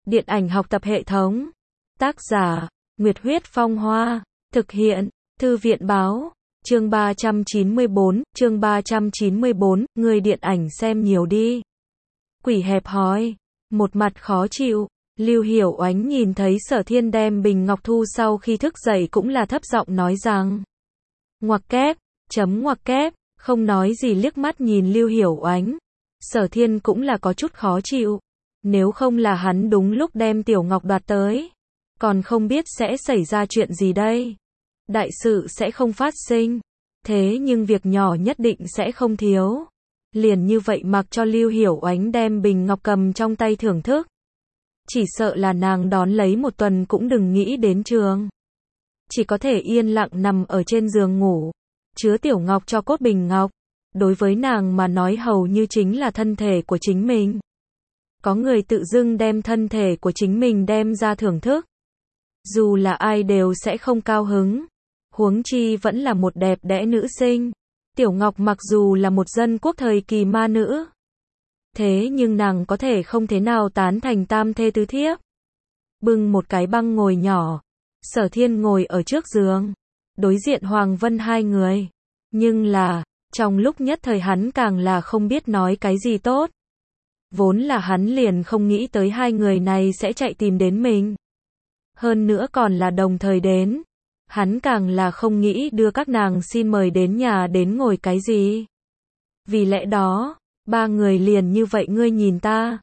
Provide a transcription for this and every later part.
Điện ảnh học tập hệ thống. Tác giả, Nguyệt Huyết Phong Hoa. Thực hiện, Thư viện Báo. Chương 394, người điện ảnh xem nhiều đi. Quỷ hẹp hòi. Một mặt khó chịu, Lưu Hiểu Oánh nhìn thấy Sở Thiên đem bình ngọc thu sau khi thức dậy cũng là thấp giọng nói rằng. Ngoặc kép, ngoặc kép, không nói gì liếc mắt nhìn Lưu Hiểu Oánh. Sở Thiên cũng là có chút khó chịu. Nếu không là hắn đúng lúc đem Tiểu Ngọc đoạt tới, còn không biết sẽ xảy ra chuyện gì đây. Đại sự sẽ không phát sinh, thế nhưng việc nhỏ nhất định sẽ không thiếu. Liền như vậy mặc cho Lưu Hiểu Oánh đem bình ngọc cầm trong tay thưởng thức. Chỉ sợ là nàng đón lấy một tuần cũng đừng nghĩ đến trường. Chỉ có thể yên lặng nằm ở trên giường ngủ, chứa Tiểu Ngọc cho cốt bình ngọc. Đối với nàng mà nói hầu như chính là thân thể của chính mình. Có người tự dưng đem thân thể của chính mình đem ra thưởng thức. Dù là ai đều sẽ không cao hứng. Huống chi vẫn là một đẹp đẽ nữ sinh. Tiểu Ngọc mặc dù là một dân quốc thời kỳ ma nữ. Thế nhưng nàng có thể không thế nào tán thành tam thê tứ thiếp. Bưng một cái băng ngồi nhỏ. Sở Thiên ngồi ở trước giường. Đối diện Hoàng Vân hai người. Nhưng là, trong lúc nhất thời hắn càng là không biết nói cái gì tốt. Vốn là hắn liền không nghĩ tới hai người này sẽ chạy tìm đến mình. Hơn nữa còn là đồng thời đến. Hắn càng là không nghĩ đưa các nàng xin mời đến nhà đến ngồi cái gì. Vì lẽ đó, ba người liền như vậy ngươi nhìn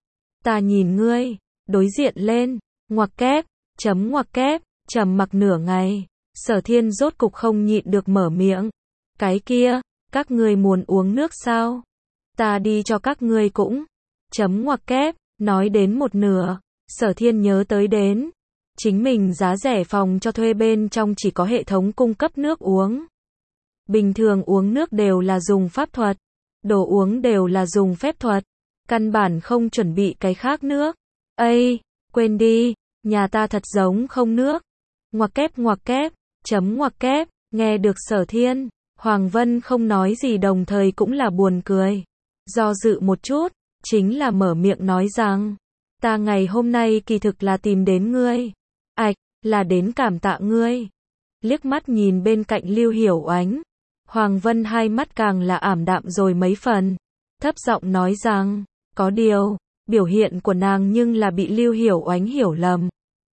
ta nhìn ngươi, đối diện lên, ngoặc kép, ngoặc kép, trầm mặc nửa ngày. Sở Thiên rốt cục không nhịn được mở miệng. Cái kia, các ngươi muốn uống nước sao? Ta đi cho các ngươi cũng. Ngoặc kép, nói đến một nửa, Sở Thiên nhớ tới đến. Chính mình giá rẻ phòng cho thuê bên trong chỉ có hệ thống cung cấp nước uống. Bình thường uống nước đều là dùng pháp thuật. Đồ uống đều là dùng phép thuật. Căn bản không chuẩn bị cái khác nước. Ây, quên đi, nhà ta thật giống không nước. Ngoặc kép, ngoặc kép, nghe được Sở Thiên. Hoàng Vân không nói gì đồng thời cũng là buồn cười. Do dự một chút, chính là mở miệng nói rằng. Ta ngày hôm nay kỳ thực là tìm đến ngươi. Là đến cảm tạ ngươi. Liếc mắt nhìn bên cạnh Lưu Hiểu Oánh. Hoàng Vân hai mắt càng là ảm đạm rồi mấy phần. Thấp giọng nói rằng, có điều, biểu hiện của nàng nhưng là bị Lưu Hiểu Oánh hiểu lầm.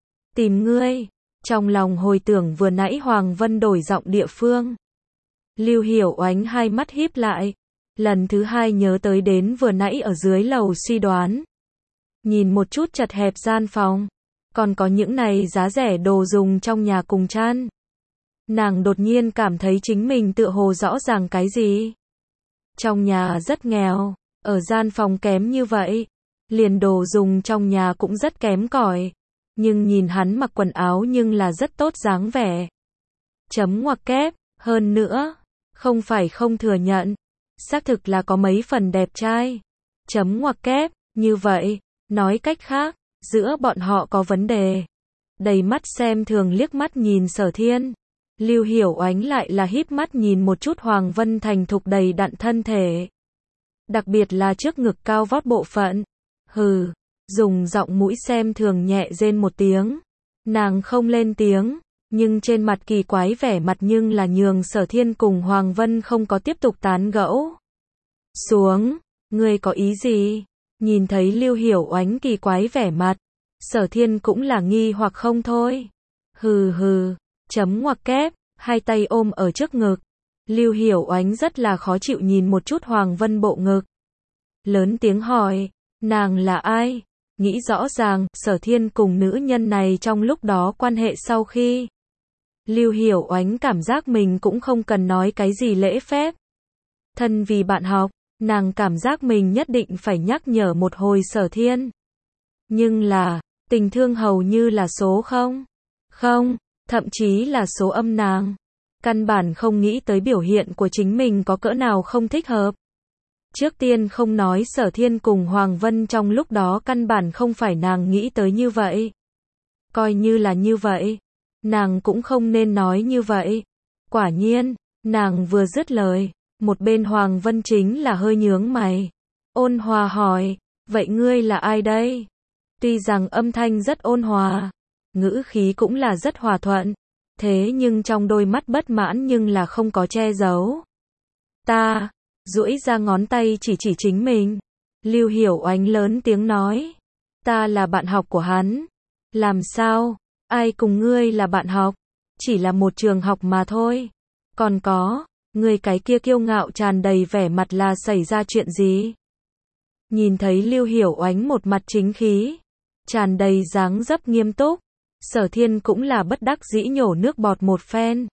Tìm ngươi. Trong lòng hồi tưởng vừa nãy Hoàng Vân đổi giọng địa phương. Lưu Hiểu Oánh hai mắt híp lại. Lần thứ hai nhớ tới đến vừa nãy ở dưới lầu suy đoán. Nhìn một chút chật hẹp gian phòng. Còn có những này giá rẻ đồ dùng trong nhà cùng chăn. Nàng đột nhiên cảm thấy chính mình tựa hồ rõ ràng cái gì. Trong nhà rất nghèo, ở gian phòng kém như vậy. Liền đồ dùng trong nhà cũng rất kém cỏi. Nhưng nhìn hắn mặc quần áo nhưng là rất tốt dáng vẻ. Ngoặc kép, hơn nữa, không phải không thừa nhận. Xác thực là có mấy phần đẹp trai. Ngoặc kép, như vậy, nói cách khác. Giữa bọn họ có vấn đề. Đầy mắt xem thường liếc mắt nhìn Sở Thiên. Lưu Hiểu Oánh lại là híp mắt nhìn một chút Hoàng Vân thành thục đầy đặn thân thể. Đặc biệt là trước ngực cao vót bộ phận. Hừ, dùng giọng mũi xem thường nhẹ rên một tiếng. Nàng không lên tiếng, nhưng trên mặt kỳ quái vẻ mặt nhưng là nhường Sở Thiên cùng Hoàng Vân không có tiếp tục tán gẫu. Xuống, ngươi có ý gì? Nhìn thấy Lưu Hiểu Oánh kỳ quái vẻ mặt, Sở Thiên cũng là nghi hoặc không thôi. Hừ, ngoặc kép, hai tay ôm ở trước ngực. Lưu Hiểu Oánh rất là khó chịu nhìn một chút Hoàng Vân bộ ngực. Lớn tiếng hỏi, nàng là ai? Nghĩ rõ ràng, Sở Thiên cùng nữ nhân này trong lúc đó quan hệ sau khi. Lưu Hiểu Oánh cảm giác mình cũng không cần nói cái gì lễ phép. Thân vì bạn học. Nàng cảm giác mình nhất định phải nhắc nhở một hồi Sở Thiên. Nhưng là, tình thương hầu như là số không, thậm chí là số âm nàng. Căn bản không nghĩ tới biểu hiện của chính mình có cỡ nào không thích hợp. Trước tiên không nói Sở Thiên cùng Hoàng Vân trong lúc đó căn bản không phải nàng nghĩ tới như vậy. Coi như là như vậy, nàng cũng không nên nói như vậy. Quả nhiên, nàng vừa dứt lời. Một bên Hoàng Vân chính là hơi nhướng mày. Ôn hòa hỏi, vậy ngươi là ai đây? Tuy rằng âm thanh rất ôn hòa, ngữ khí cũng là rất hòa thuận, thế nhưng trong đôi mắt bất mãn nhưng là không có che giấu. Ta, duỗi ra ngón tay chỉ chính mình. Lưu Hiểu Oánh lớn tiếng nói. Ta là bạn học của hắn. Làm sao? Ai cùng ngươi là bạn học? Chỉ là một trường học mà thôi. Còn có, ngươi cái kia kiêu ngạo tràn đầy vẻ mặt là xảy ra chuyện gì? Nhìn thấy Lưu Hiểu Oánh một mặt chính khí, tràn đầy dáng dấp nghiêm túc, Sở Thiên cũng là bất đắc dĩ nhổ nước bọt một phen.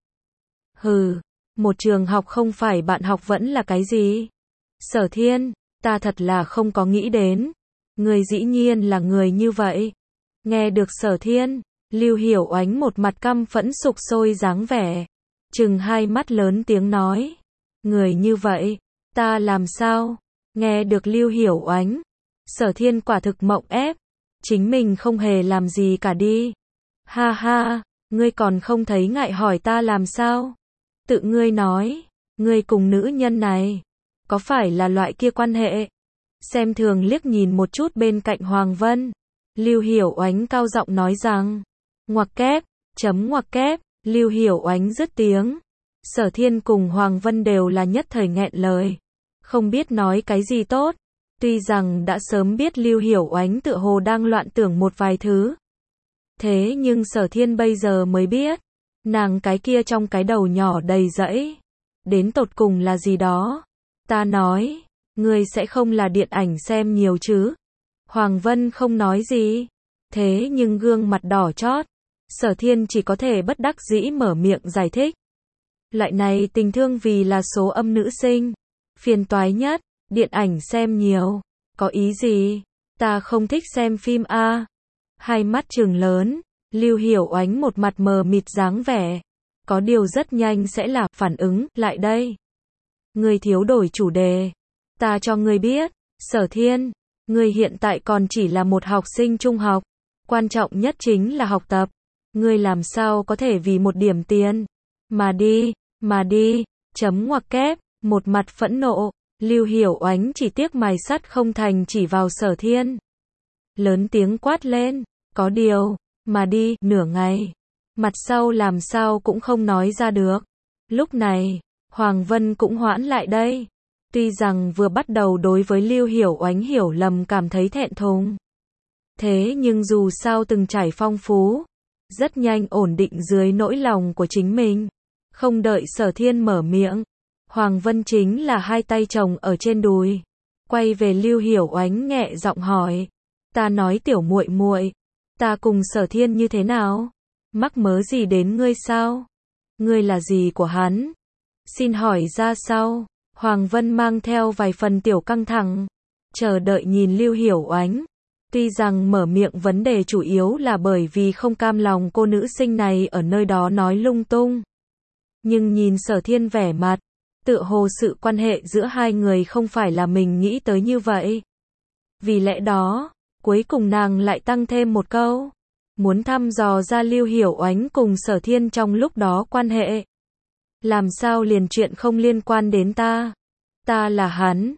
Hừ, một trường học không phải bạn học vẫn là cái gì? Sở Thiên, ta thật là không có nghĩ đến. Người dĩ nhiên là người như vậy. Nghe được Sở Thiên, Lưu Hiểu Oánh một mặt căm phẫn sục sôi dáng vẻ. Trừng hai mắt lớn tiếng nói. Người như vậy, ta làm sao? Nghe được Lưu Hiểu Oánh, Sở Thiên quả thực mộng ép. Chính mình không hề làm gì cả đi. Ha ha, ngươi còn không thấy ngại hỏi ta làm sao? Tự ngươi nói, ngươi cùng nữ nhân này, có phải là loại kia quan hệ? Xem thường liếc nhìn một chút bên cạnh Hoàng Vân. Lưu Hiểu Oánh cao giọng nói rằng, ngoặc kép, ngoặc kép, Lưu Hiểu Oánh dứt tiếng. Sở Thiên cùng Hoàng Vân đều là nhất thời nghẹn lời. Không biết nói cái gì tốt. Tuy rằng đã sớm biết Lưu Hiểu Oánh tựa hồ đang loạn tưởng một vài thứ. Thế nhưng Sở Thiên bây giờ mới biết, nàng cái kia trong cái đầu nhỏ đầy rẫy, đến tột cùng là gì đó. Ta nói, ngươi sẽ không là điện ảnh xem nhiều chứ? Hoàng Vân không nói gì, thế nhưng gương mặt đỏ chót. Sở Thiên chỉ có thể bất đắc dĩ mở miệng giải thích. Loại này tình thương vì là số âm nữ sinh, phiền toái nhất, điện ảnh xem nhiều, có ý gì? Ta không thích xem phim a. Hai mắt trừng lớn, Lưu Hiểu Oánh một mặt mờ mịt dáng vẻ, có điều rất nhanh sẽ là phản ứng lại đây. Ngươi thiếu đổi chủ đề, ta cho ngươi biết, Sở Thiên, ngươi hiện tại còn chỉ là một học sinh trung học, quan trọng nhất chính là học tập, ngươi làm sao có thể vì một điểm tiền mà đi, ngoặc kép, một mặt phẫn nộ, Lưu Hiểu Oánh chỉ tiếc mài sắt không thành chỉ vào Sở Thiên. Lớn tiếng quát lên, có điều, mà đi, nửa ngày, mặt sau làm sao cũng không nói ra được. Lúc này, Hoàng Vân cũng hoãn lại đây. Tuy rằng vừa bắt đầu đối với Lưu Hiểu Oánh hiểu lầm cảm thấy thẹn thùng. Thế nhưng dù sao từng trải phong phú, rất nhanh ổn định dưới nỗi lòng của chính mình. Không đợi Sở Thiên mở miệng, Hoàng Vân chính là hai tay chồng ở trên đùi, quay về Lưu Hiểu Oánh nhẹ giọng hỏi, ta nói tiểu muội muội, ta cùng Sở Thiên như thế nào? Mắc mớ gì đến ngươi sao? Ngươi là gì của hắn? Xin hỏi ra sau. Hoàng Vân mang theo vài phần tiểu căng thẳng, chờ đợi nhìn Lưu Hiểu Oánh. Tuy rằng mở miệng vấn đề chủ yếu là bởi vì không cam lòng cô nữ sinh này ở nơi đó nói lung tung. Nhưng nhìn Sở Thiên vẻ mặt, tựa hồ sự quan hệ giữa hai người không phải là mình nghĩ tới như vậy. Vì lẽ đó, cuối cùng nàng lại tăng thêm một câu, muốn thăm dò ra Lưu Hiểu Oánh cùng Sở Thiên trong lúc đó quan hệ. Làm sao liền chuyện không liên quan đến ta? Ta là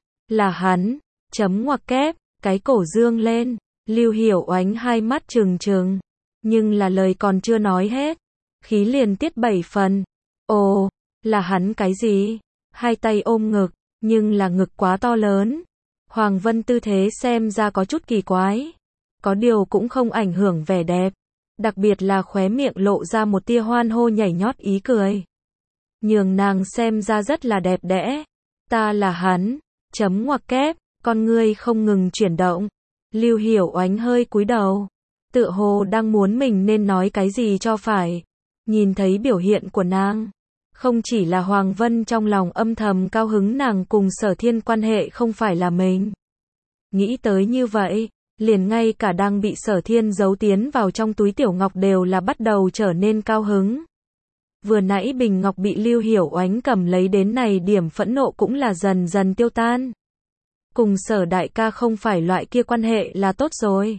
hắn, ngoặc kép, cái cổ dương lên, Lưu Hiểu Oánh hai mắt trừng trừng, nhưng là lời còn chưa nói hết, khí liền tiết 7 phần. Ồ, là hắn cái gì? Hai tay ôm ngực, nhưng là ngực quá to lớn. Hoàng Vân tư thế xem ra có chút kỳ quái, có điều cũng không ảnh hưởng vẻ đẹp, đặc biệt là khóe miệng lộ ra một tia hoan hô nhảy nhót ý cười. Nhường nàng xem ra rất là đẹp đẽ. Ta là hắn, ngoặc kép, con ngươi không ngừng chuyển động. Lưu Hiểu Oánh hơi cúi đầu, tựa hồ đang muốn mình nên nói cái gì cho phải. Nhìn thấy biểu hiện của nàng, không chỉ là Hoàng Vân trong lòng âm thầm cao hứng nàng cùng Sở Thiên quan hệ không phải là mình. Nghĩ tới như vậy, liền ngay cả đang bị Sở Thiên giấu tiến vào trong túi tiểu ngọc đều là bắt đầu trở nên cao hứng. Vừa nãy bình ngọc bị Lưu Hiểu Oánh cầm lấy đến này điểm phẫn nộ cũng là dần dần tiêu tan. Cùng Sở đại ca không phải loại kia quan hệ là tốt rồi.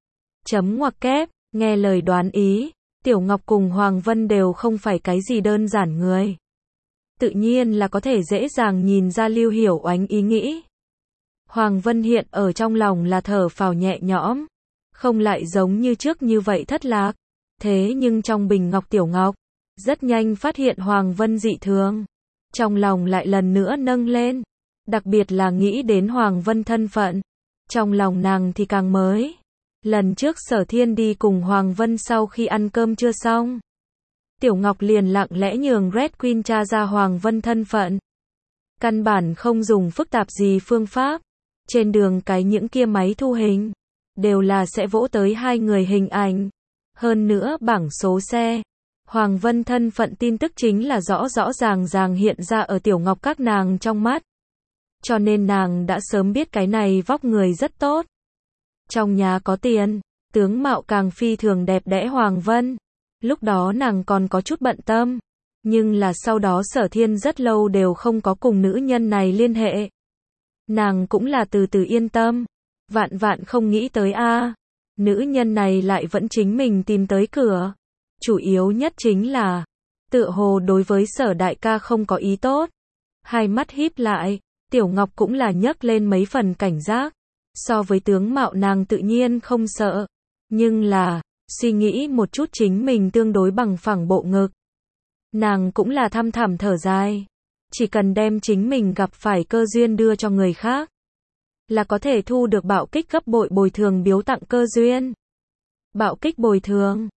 Ngoặc kép, nghe lời đoán ý, Tiểu Ngọc cùng Hoàng Vân đều không phải cái gì đơn giản người. Tự nhiên là có thể dễ dàng nhìn ra Lưu Hiểu Oánh ý nghĩ. Hoàng Vân hiện ở trong lòng là thở phào nhẹ nhõm. không lại giống như trước như vậy thất lạc. Thế nhưng trong bình ngọc Tiểu Ngọc, rất nhanh phát hiện Hoàng Vân dị thường. Trong lòng lại lần nữa nâng lên. Đặc biệt là nghĩ đến Hoàng Vân thân phận. Trong lòng nàng thì càng mới. Lần trước Sở Thiên đi cùng Hoàng Vân sau khi ăn cơm chưa xong. Tiểu Ngọc liền lặng lẽ nhường Red Queen tra ra Hoàng Vân thân phận. Căn bản không dùng phức tạp gì phương pháp. Trên đường cái những kia máy thu hình. Đều là sẽ vỗ tới hai người hình ảnh. Hơn nữa bảng số xe. Hoàng Vân thân phận tin tức chính là rõ rõ ràng ràng hiện ra ở Tiểu Ngọc các nàng trong mắt. Cho nên nàng đã sớm biết cái này vóc người rất tốt. Trong nhà có tiền, tướng mạo càng phi thường đẹp đẽ Hoàng Vân. Lúc đó nàng còn có chút bận tâm. Nhưng là sau đó Sở Thiên rất lâu đều không có cùng nữ nhân này liên hệ. Nàng cũng là từ từ yên tâm. Vạn vạn không nghĩ tới a, nữ nhân này lại vẫn chính mình tìm tới cửa. Chủ yếu nhất chính là, tựa hồ đối với Sở đại ca không có ý tốt. Hai mắt híp lại, Tiểu Ngọc cũng là nhấc lên mấy phần cảnh giác. So với tướng mạo nàng tự nhiên không sợ. Nhưng là, suy nghĩ một chút chính mình tương đối bằng phẳng bộ ngực. Nàng cũng là thăm thẳm thở dài. Chỉ cần đem chính mình gặp phải cơ duyên đưa cho người khác. Là có thể thu được bạo kích gấp bội bồi thường biếu tặng cơ duyên. Bạo kích bồi thường.